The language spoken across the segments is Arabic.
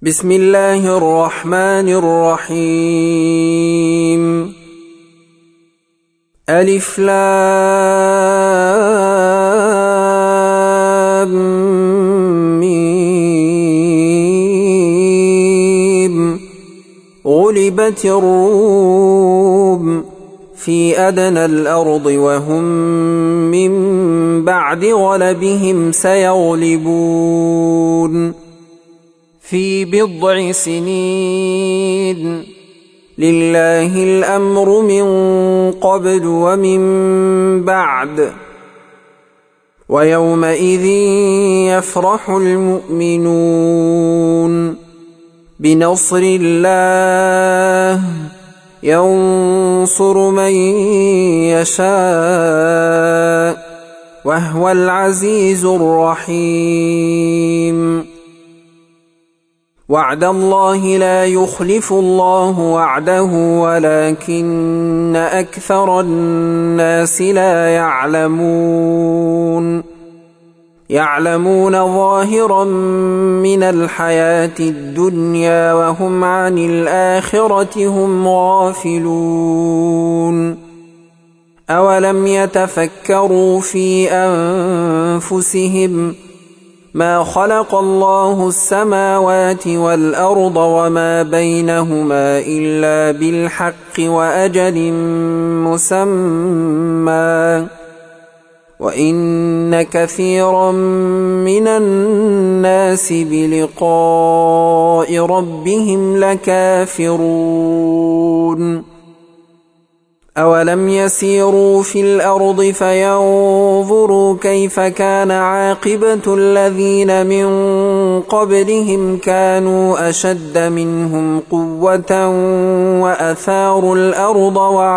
بسم الله الرحمن الرحيم. ألف لام ميم. غلبت الروم في أدنى الأرض وهم من بعد غلبهم سيغلبون في بضع سنين. لله الأمر من قبل ومن بعد. ويومئذ يفرح المؤمنون بنصر الله ينصر من يشاء وهو العزيز الرحيم. وعد الله لا يخلف الله وعده ولكن أكثر الناس لا يعلمون ظاهرا من الحياة الدنيا وهم عن الآخرة هم غافلون. أولم يتفكروا في أنفسهم ما خلق الله السماوات والأرض وما بينهما إلا بالحق وأجل مسمى وإن كثيرا من الناس بلقاء ربهم لكافرون. أولم يسيروا في الأرض فينظروا كيف كان عاقبة الذين من قبلهم كانوا أشد منهم قوة وأثاروا الأرض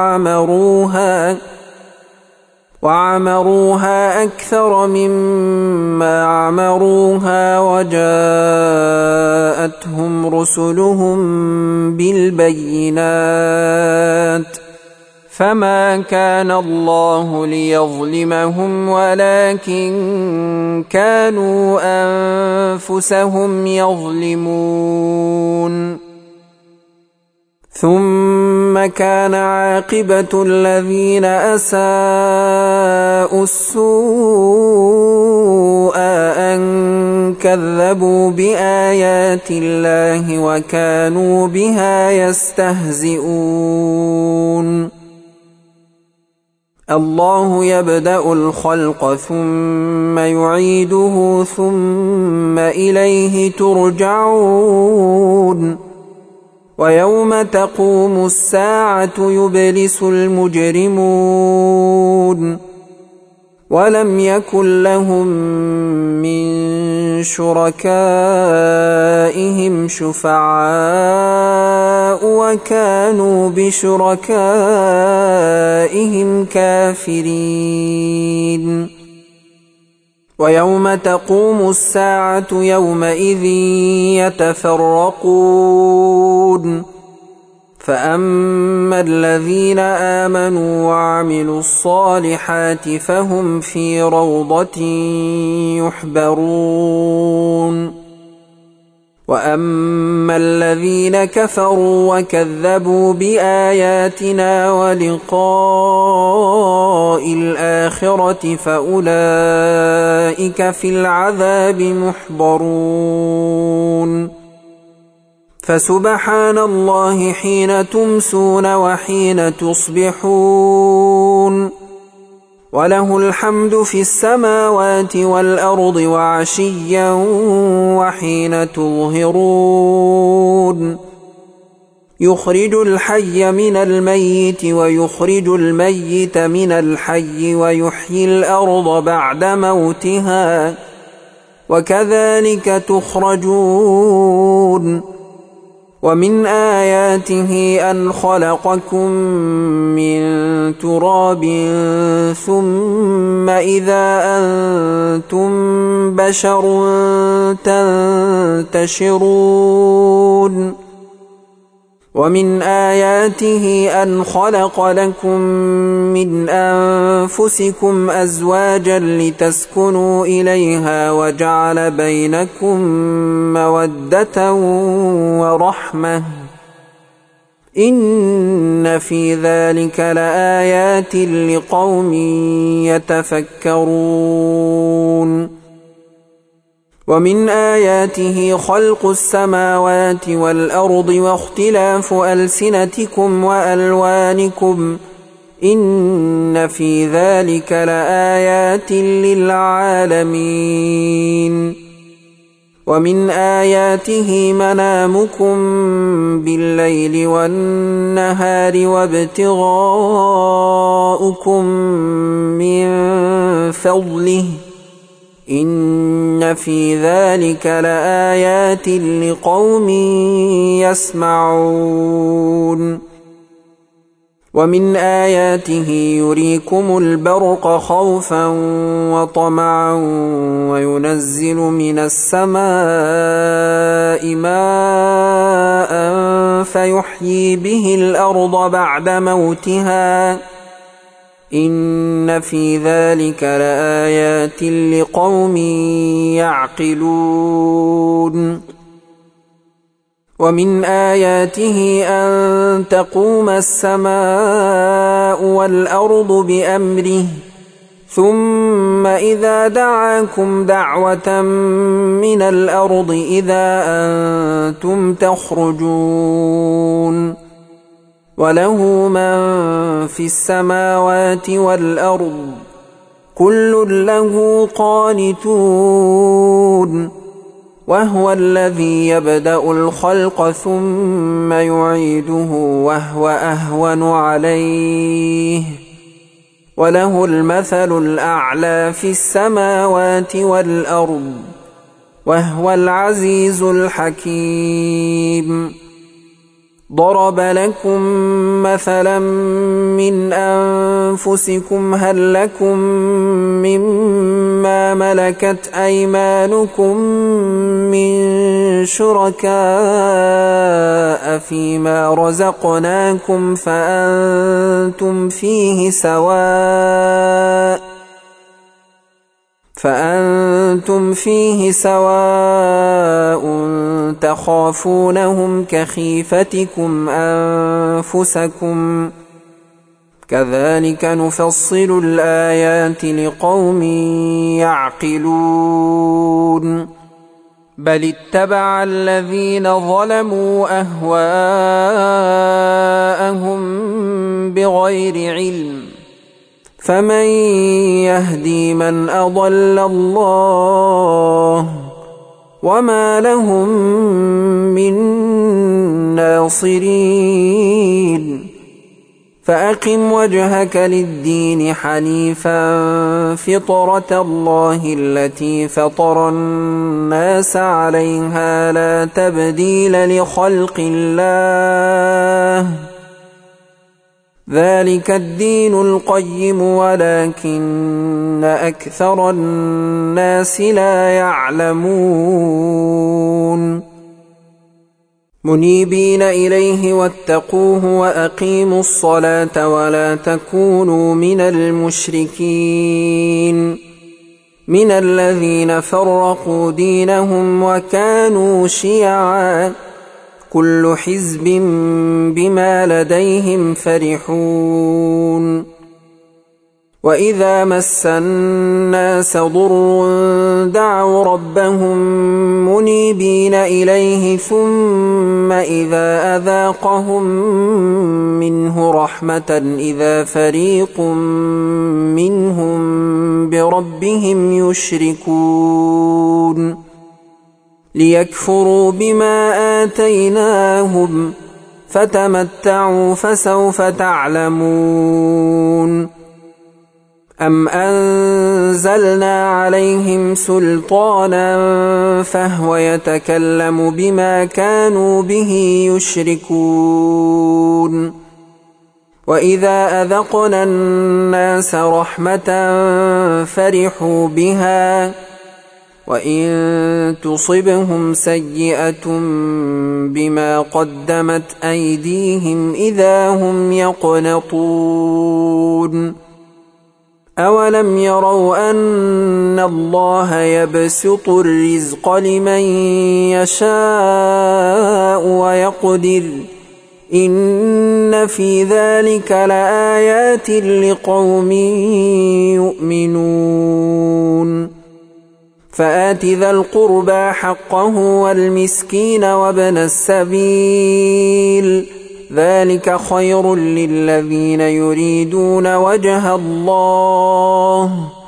وعمروها أكثر مما عمروها وجاءتهم رسلهم بالبينات فما كان الله ليظلمهم ولكن كانوا أنفسهم يظلمون. ثم كان عاقبة الذين أساءوا السوء أن كذبوا بآيات الله وكانوا بها يستهزئون. الله يبدأ الخلق ثم يعيده ثم إليه ترجعون. ويوم تقوم الساعة يبلس المجرمون ولم يكن لهم من شركائهم شفعاء وكانوا بشركائهم كافرين. ويوم تقوم الساعة يومئذ يتفرقون فأما الذين آمنوا وعملوا الصالحات فهم في روضة يحبرون. وأما الذين كفروا وكذبوا بآياتنا ولقاء الآخرة فأولئك في العذاب محضرون. فسبحان الله حين تمسون وحين تصبحون وله الحمد في السماوات والأرض وعشيا وحين تظهرون. يخرج الحي من الميت ويخرج الميت من الحي ويحيي الأرض بعد موتها وكذلك تخرجون. ومن آياته أن خلقكم من تراب ثم إذا أنتم بشر تنتشرون. ومن آياته أن خلق لكم من أنفسكم أزواجا لتسكنوا إليها وجعل بينكم مودة ورحمة إن في ذلك لآيات لقوم يتفكرون ومن آياته خلق السماوات والأرض واختلاف ألسنتكم وألوانكم إن في ذلك لآيات للعالمين ومن آياته منامكم بالليل والنهار وابتغاؤكم من فضله إن في ذلك لآيات لقوم يسمعون ومن آياته يريكم البرق خوفا وطمعا وينزل من السماء ماء فيحيي به الأرض بعد موتها إن في ذلك لآيات لقوم يعقلون ومن آياته أن تقوم السماء والأرض بأمره ثم إذا دعاكم دعوة من الأرض إذا أنتم تخرجون وله من في السماوات والأرض كل له قانتون وهو الذي يبدأ الخلق ثم يعيده وهو أهون عليه وله المثل الأعلى في السماوات والأرض وهو العزيز الحكيم ضرب لكم مثلا من أنفسكم هل لكم مما ملكت أيمانكم من شركاء فيما رزقناكم فأنتم فيه سواء تخافونهم كخيفتكم أنفسكم كذلك نفصل الآيات لقوم يعقلون بل اتبع الذين ظلموا أهواءهم بغير علم فمن يهدي من أضل الله وما لهم من ناصرين فأقم وجهك للدين حنيفا فطرة الله التي فطر الناس عليها لا تبديل لخلق الله ذلك الدين القيم ولكن أكثر الناس لا يعلمون منيبين إليه واتقوه وأقيموا الصلاة ولا تكونوا من المشركين من الذين فرقوا دينهم وكانوا شيعا كل حزب بما لديهم فرحون وإذا مس الناس ضر دعوا ربهم منيبين إليه ثم إذا أذاقهم منه رحمة إذا فريق منهم بربهم يشركون ليكفروا بما آتيناهم فتمتعوا فسوف تعلمون أم أنزلنا عليهم سلطانا فهو يتكلم بما كانوا به يشركون وإذا أذقنا الناس رحمة فرحوا بها وإن تصبهم سيئة بما قدمت أيديهم إذا هم يقنطون أولم يروا أن الله يبسط الرزق لمن يشاء ويقدر إن في ذلك لآيات لقوم يؤمنون فآت ذا القربى حقه والمسكين وابن السبيل ذلك خير للذين يريدون وجه الله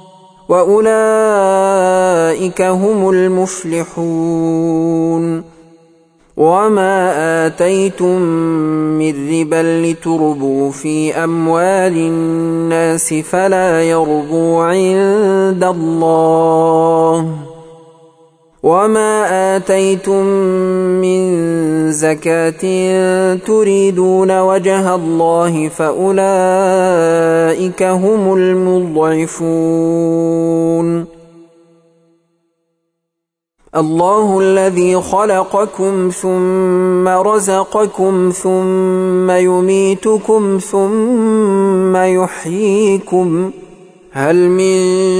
وأولئك هم المفلحون وما آتيتم من ربا لتربوا في أموال الناس فلا يربو عند الله وما آتيتم من زكاة تريدون وجه الله فأولئك هم المضعفون الله الذي خلقكم ثم رزقكم ثم يميتكم ثم يحييكم هل من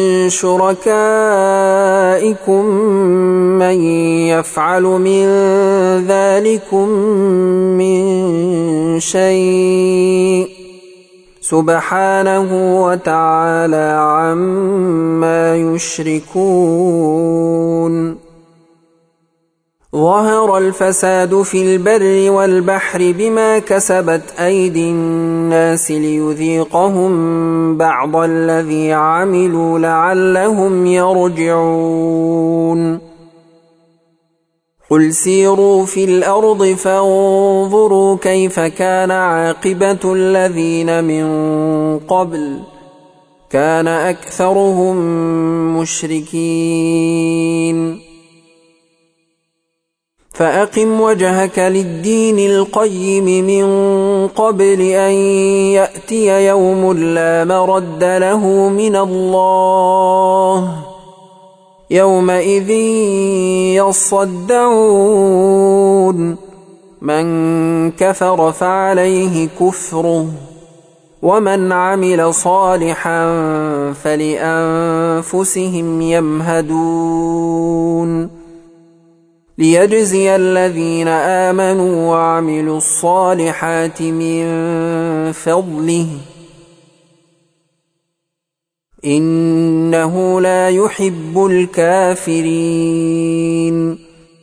شركائكم من يفعل من ذلكم من شيء سبحانه وتعالى عما يشركون ظهر الفساد في البر والبحر بما كسبت أيدي الناس ليذيقهم بعض الذي عملوا لعلهم يرجعون قل سيروا في الأرض فانظروا كيف كان عاقبة الذين من قبل كان أكثرهم مشركين فأقم وجهك للدين القيم من قبل أن يأتي يوم لا مرد له من الله يومئذ يصدعون من كفر فعليه كفره ومن عمل صالحا فلأنفسهم يمهدون ليجزي الذين آمنوا وعملوا الصالحات من فضله إنه لا يحب الكافرين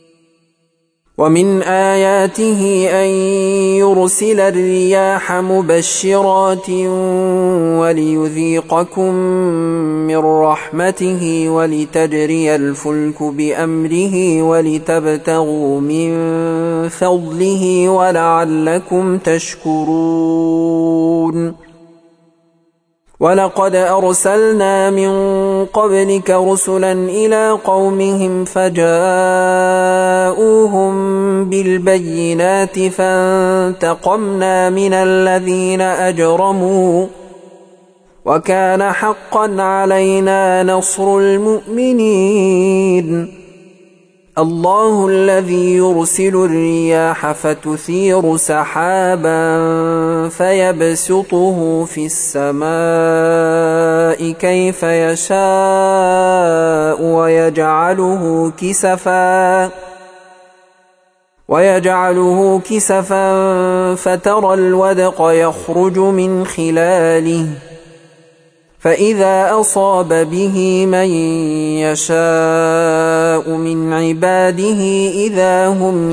ومن آياته أن يرسل الرياح مبشرات وليذيقكم من رحمته ولتجري الفلك بأمره ولتبتغوا من فضله ولعلكم تشكرون ولقد أرسلنا من قبلك رسلا إلى قومهم فجاءوهم بالبينات فانتقمنا من الذين أجرموا وكان حقا علينا نصر المؤمنين الله الذي يرسل الرياح فتثير سحابا فيبسطه في السماء كيف يشاء ويجعله كسفا فترى الودق يخرج من خلاله فإذا أصاب به من يشاء من عباده إذا هم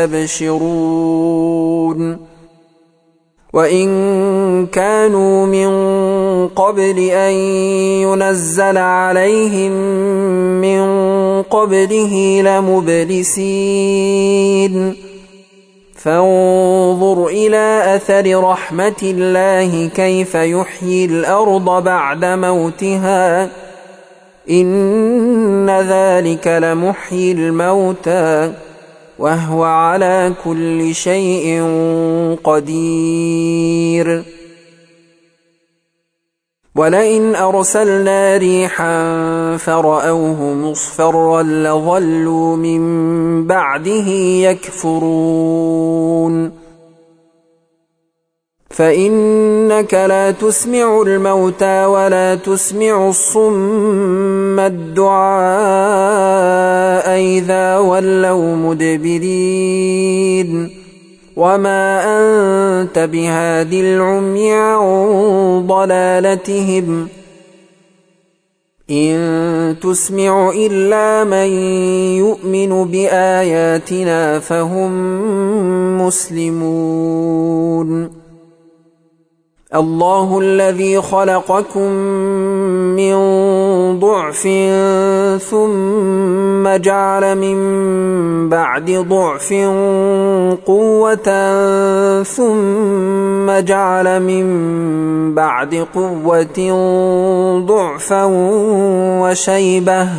يستبشرون وإن كانوا من قبل أن ينزل عليهم من قبله لمبلسين فانظر إلى أثر رحمة الله كيف يحيي الأرض بعد موتها إن ذلك لمحيي الموتى وهو على كل شيء قدير ولئن أرسلنا ريحا فرأوه مصفرا لظلوا من بعده يكفرون فإنك لا تسمع الموتى ولا تسمع الصم الدعاء إذا ولوا مدبرين وما أنت بهاد العمي عن ضلالتهم إن تسمع إلا من يؤمن بآياتنا فهم مسلمون الله الذي خلقكم من ضعف ثم جعل من بعد ضعف قوة ثم جعل من بعد قوة ضعفا وشيبة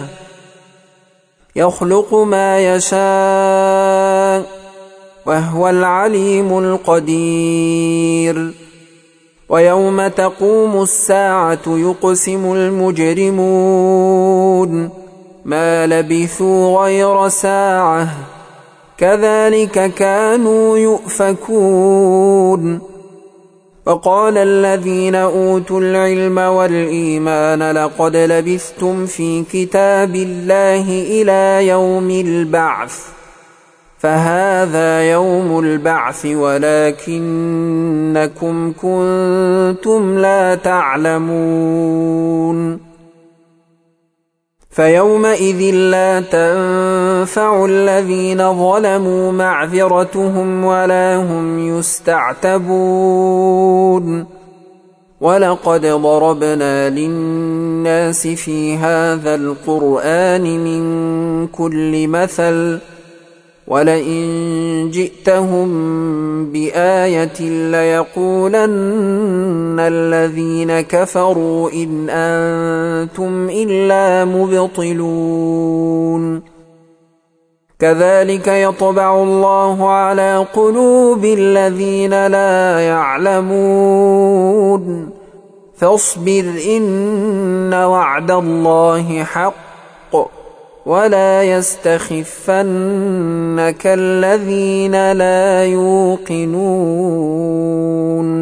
يخلق ما يشاء وهو العليم القدير ويوم تقوم الساعة يقسم المجرمون ما لبثوا غير ساعة كذلك كانوا يؤفكون وقال الذين أوتوا العلم والإيمان لقد لبثتم في كتاب الله إلى يوم البعث فهذا يوم البعث ولكنكم كنتم لا تعلمون فيومئذ لا تنفع الذين ظلموا معذرتهم ولا هم يستعتبون ولقد ضربنا للناس في هذا القرآن من كل مثل ولئن جئتهم بآية ليقولن الذين كفروا إن أنتم إلا مبطلون كذلك يطبع الله على قلوب الذين لا يعلمون فاصبر إن وعد الله حق ولا يستخفنك الذين لا يوقنون